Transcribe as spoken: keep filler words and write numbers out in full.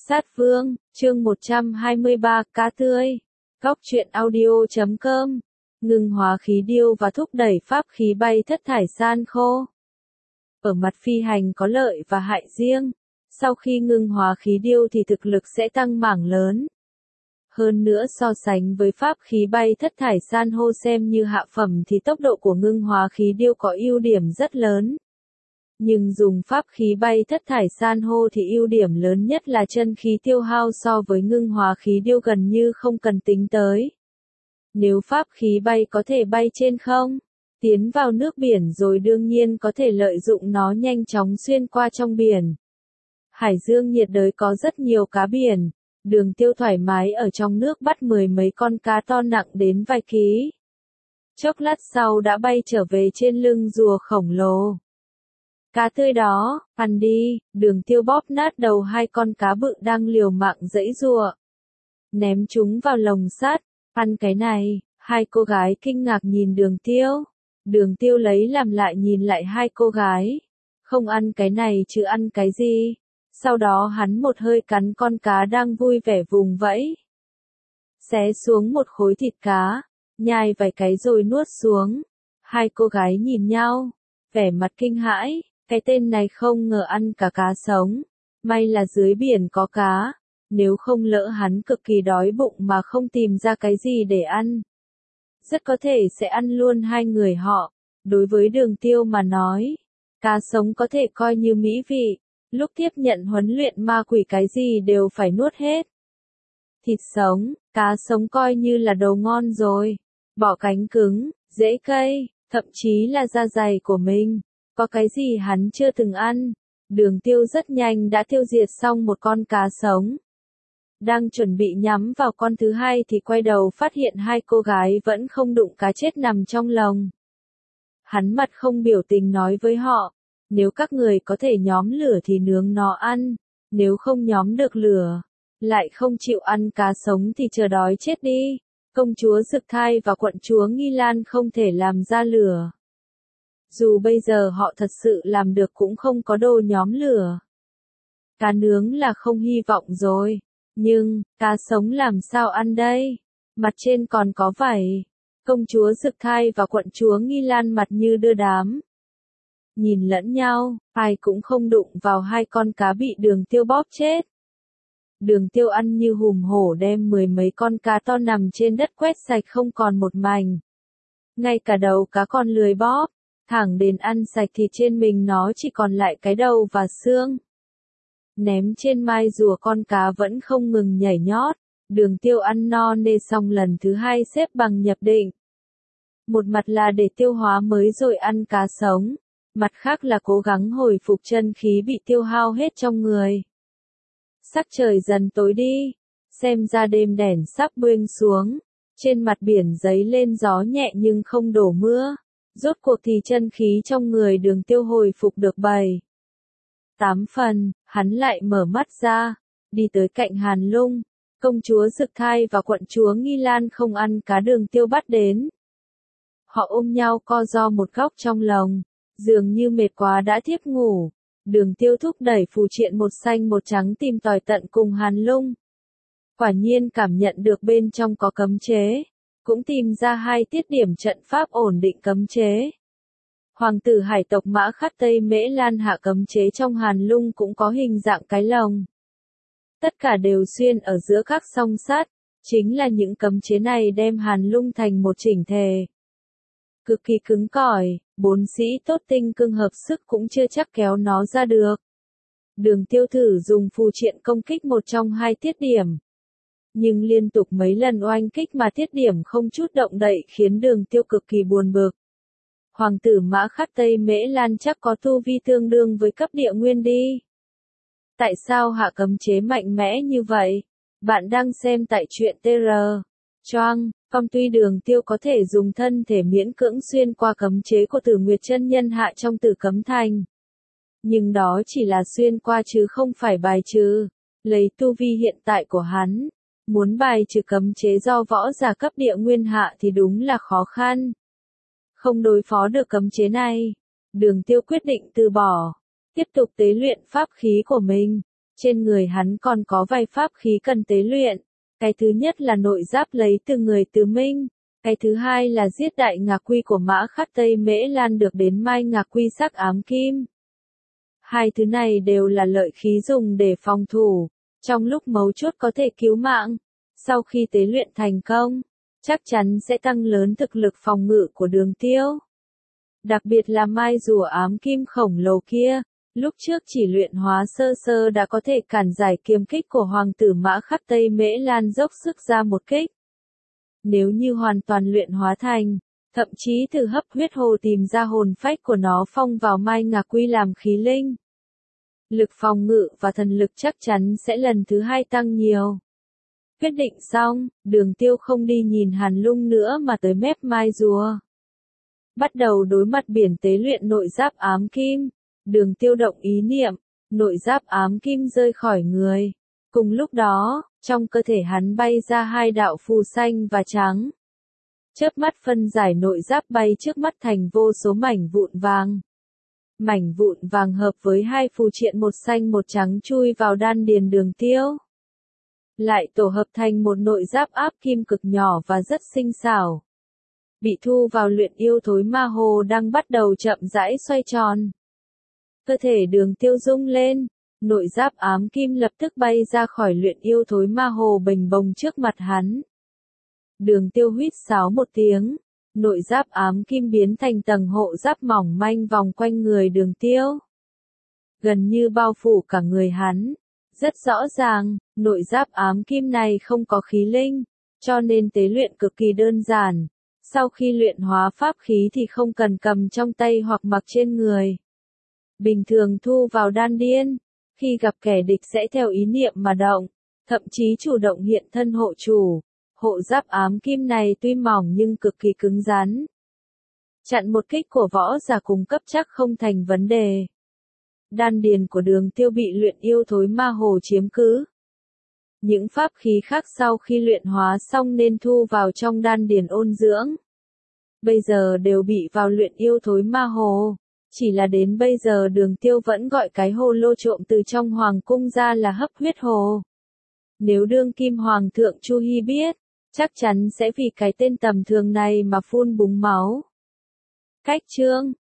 Sát Vương, chương một trăm hai mươi ba, cá tươi. Góc truyện audio chấm com. Ngưng hóa khí điêu và thúc đẩy pháp khí bay thất thải san khô. Ở mặt phi hành có lợi và hại riêng. Sau khi ngưng hóa khí điêu thì thực lực sẽ tăng mảng lớn. Hơn nữa so sánh với pháp khí bay thất thải san hô xem như hạ phẩm thì tốc độ của ngưng hóa khí điêu có ưu điểm rất lớn. Nhưng dùng pháp khí bay thất thải san hô thì ưu điểm lớn nhất là chân khí tiêu hao so với ngưng hóa khí điêu gần như không cần tính tới. Nếu pháp khí bay có thể bay trên không, tiến vào nước biển rồi đương nhiên có thể lợi dụng nó nhanh chóng xuyên qua trong biển. Hải dương nhiệt đới có rất nhiều cá biển, Đường Tiêu thoải mái ở trong nước bắt mười mấy con cá to nặng đến vài ký. Chốc lát sau đã bay trở về trên lưng rùa khổng lồ. Cá tươi đó, ăn đi, Đường Tiêu bóp nát đầu hai con cá bự đang liều mạng giãy giụa. Ném chúng vào lồng sắt, ăn cái này, hai cô gái kinh ngạc nhìn Đường Tiêu. Đường Tiêu lấy làm lại nhìn lại hai cô gái. Không ăn cái này chứ ăn cái gì? Sau đó hắn một hơi cắn con cá đang vui vẻ vùng vẫy. Xé xuống một khối thịt cá, nhai vài cái rồi nuốt xuống. Hai cô gái nhìn nhau, vẻ mặt kinh hãi. Cái tên này không ngờ ăn cả cá sống. May là dưới biển có cá. Nếu không lỡ hắn cực kỳ đói bụng mà không tìm ra cái gì để ăn. Rất có thể sẽ ăn luôn hai người họ. Đối với Đường Tiêu mà nói, cá sống có thể coi như mỹ vị. Lúc tiếp nhận huấn luyện ma quỷ cái gì đều phải nuốt hết. Thịt sống, cá sống coi như là đồ ngon rồi. Bỏ cánh cứng, rễ cây, thậm chí là da dày của mình. Có cái gì hắn chưa từng ăn. Đường Tiêu rất nhanh đã tiêu diệt xong một con cá sống. Đang chuẩn bị nhắm vào con thứ hai thì quay đầu phát hiện hai cô gái vẫn không đụng cá chết nằm trong lồng. Hắn mặt không biểu tình nói với họ, nếu các người có thể nhóm lửa thì nướng nó ăn, nếu không nhóm được lửa, lại không chịu ăn cá sống thì chờ đói chết đi. Công chúa Dực Thai và quận chúa Nghi Lan không thể làm ra lửa. Dù bây giờ họ thật sự làm được cũng không có đồ nhóm lửa. Cá nướng là không hy vọng rồi. Nhưng, cá sống làm sao ăn đây? Mặt trên còn có vảy. Công chúa Dực Thai và quận chúa Nghi Lan mặt như đưa đám. Nhìn lẫn nhau, ai cũng không đụng vào hai con cá bị Đường Tiêu bóp chết. Đường Tiêu ăn như hùm hổ đem mười mấy con cá to nằm trên đất quét sạch không còn một mảnh. Ngay cả đầu cá còn lười bóp. Thẳng đến ăn sạch thì trên mình nó chỉ còn lại cái đầu và xương. Ném trên mai rùa con cá vẫn không ngừng nhảy nhót. Đường Tiêu ăn no nê xong lần thứ hai xếp bằng nhập định. Một mặt là để tiêu hóa mới rồi ăn cá sống. Mặt khác là cố gắng hồi phục chân khí bị tiêu hao hết trong người. Sắc trời dần tối đi. Xem ra đêm đèn sắp buông xuống. Trên mặt biển giấy lên gió nhẹ nhưng không đổ mưa. Rốt cuộc thì chân khí trong người Đường Tiêu hồi phục được bảy tám phần, hắn lại mở mắt ra, đi tới cạnh Hàn Lung. Công chúa Dực Thai và quận chúa Nghi Lan không ăn cá Đường Tiêu bắt đến. Họ ôm nhau co ro một góc trong lồng, dường như mệt quá đã thiếp ngủ. Đường Tiêu thúc đẩy phù triện một xanh một trắng tìm tòi tận cùng Hàn Lung. Quả nhiên cảm nhận được bên trong có cấm chế. Cũng tìm ra hai tiết điểm trận pháp ổn định cấm chế. Hoàng tử hải tộc Mã Khắc Tây Mễ Lan hạ cấm chế trong Hàn Lung cũng có hình dạng cái lồng. Tất cả đều xuyên ở giữa các song sắt, chính là những cấm chế này đem Hàn Lung thành một chỉnh thể. Cực kỳ cứng cỏi, bốn sĩ tốt tinh cương hợp sức cũng chưa chắc kéo nó ra được. Đường Tiêu thử dùng phù triện công kích một trong hai tiết điểm. Nhưng liên tục mấy lần oanh kích mà tiết điểm không chút động đậy khiến Đường Tiêu cực kỳ buồn bực. Hoàng tử Mã Khắc Tây Mễ Lan chắc có tu vi tương đương với cấp địa nguyên đi. Tại sao hạ cấm chế mạnh mẽ như vậy? Bạn đang xem tại truyện tê rờ. Choang, com tuy Đường Tiêu có thể dùng thân thể miễn cưỡng xuyên qua cấm chế của Tử Nguyệt chân nhân hạ trong Tử Cấm Thành. Nhưng đó chỉ là xuyên qua chứ không phải bài trừ. Lấy tu vi hiện tại của hắn. Muốn bài trừ cấm chế do võ giả cấp địa nguyên hạ thì đúng là khó khăn. Không đối phó được cấm chế này, Đường Tiêu quyết định từ bỏ, tiếp tục tế luyện pháp khí của mình. Trên người hắn còn có vài pháp khí cần tế luyện. Cái thứ nhất là nội giáp lấy từ người Tứ Minh. Cái thứ hai là giết đại ngạc quy của Mã Khắc Tây Mễ Lan được đến mai ngạc quy sắc ám kim. Hai thứ này đều là lợi khí dùng để phòng thủ, trong lúc mấu chốt có thể cứu mạng. Sau khi tế luyện thành công, chắc chắn sẽ tăng lớn thực lực phòng ngự của Đường Tiêu. Đặc biệt là mai rùa ám kim khổng lồ kia, lúc trước chỉ luyện hóa sơ sơ đã có thể cản giải kiếm kích của hoàng tử Mã Khắc Tây Mễ Lan dốc sức ra một kích. Nếu như hoàn toàn luyện hóa thành, thậm chí thử hấp huyết hồ tìm ra hồn phách của nó phong vào mai ngạc quy làm khí linh. Lực phòng ngự và thần lực chắc chắn sẽ lần thứ hai tăng nhiều. Quyết định xong, Đường Tiêu không đi nhìn Hàn Lung nữa mà tới mép mai rùa. Bắt đầu đối mặt biển tế luyện nội giáp ám kim. Đường Tiêu động ý niệm, nội giáp ám kim rơi khỏi người. Cùng lúc đó, trong cơ thể hắn bay ra hai đạo phù xanh và trắng. Chớp mắt phân giải nội giáp bay trước mắt thành vô số mảnh vụn vàng. Mảnh vụn vàng hợp với hai phù triện một xanh một trắng chui vào đan điền Đường Tiêu. Lại tổ hợp thành một nội giáp áp kim cực nhỏ và rất tinh xảo. Bị thu vào luyện yêu thối ma hồ đang bắt đầu chậm rãi xoay tròn. Cơ thể Đường Tiêu rung lên, nội giáp ám kim lập tức bay ra khỏi luyện yêu thối ma hồ bềnh bồng trước mặt hắn. Đường Tiêu huýt sáo một tiếng, nội giáp ám kim biến thành tầng hộ giáp mỏng manh vòng quanh người Đường Tiêu. Gần như bao phủ cả người hắn. Rất rõ ràng, nội giáp ám kim này không có khí linh, cho nên tế luyện cực kỳ đơn giản. Sau khi luyện hóa pháp khí thì không cần cầm trong tay hoặc mặc trên người. Bình thường thu vào đan điên, khi gặp kẻ địch sẽ theo ý niệm mà động, thậm chí chủ động hiện thân hộ chủ. Hộ giáp ám kim này tuy mỏng nhưng cực kỳ cứng rắn. Chặn một kích của võ giả cùng cấp chắc không thành vấn đề. Đan điền của Đường Tiêu bị luyện yêu thối ma hồ chiếm cứ. Những pháp khí khác sau khi luyện hóa xong nên thu vào trong đan điền ôn dưỡng. Bây giờ đều bị vào luyện yêu thối ma hồ. Chỉ là đến bây giờ Đường Tiêu vẫn gọi cái hồ lô trộm từ trong hoàng cung ra là hấp huyết hồ. Nếu đương kim hoàng thượng Chu Hy biết, chắc chắn sẽ vì cái tên tầm thường này mà phun búng máu. Cách chương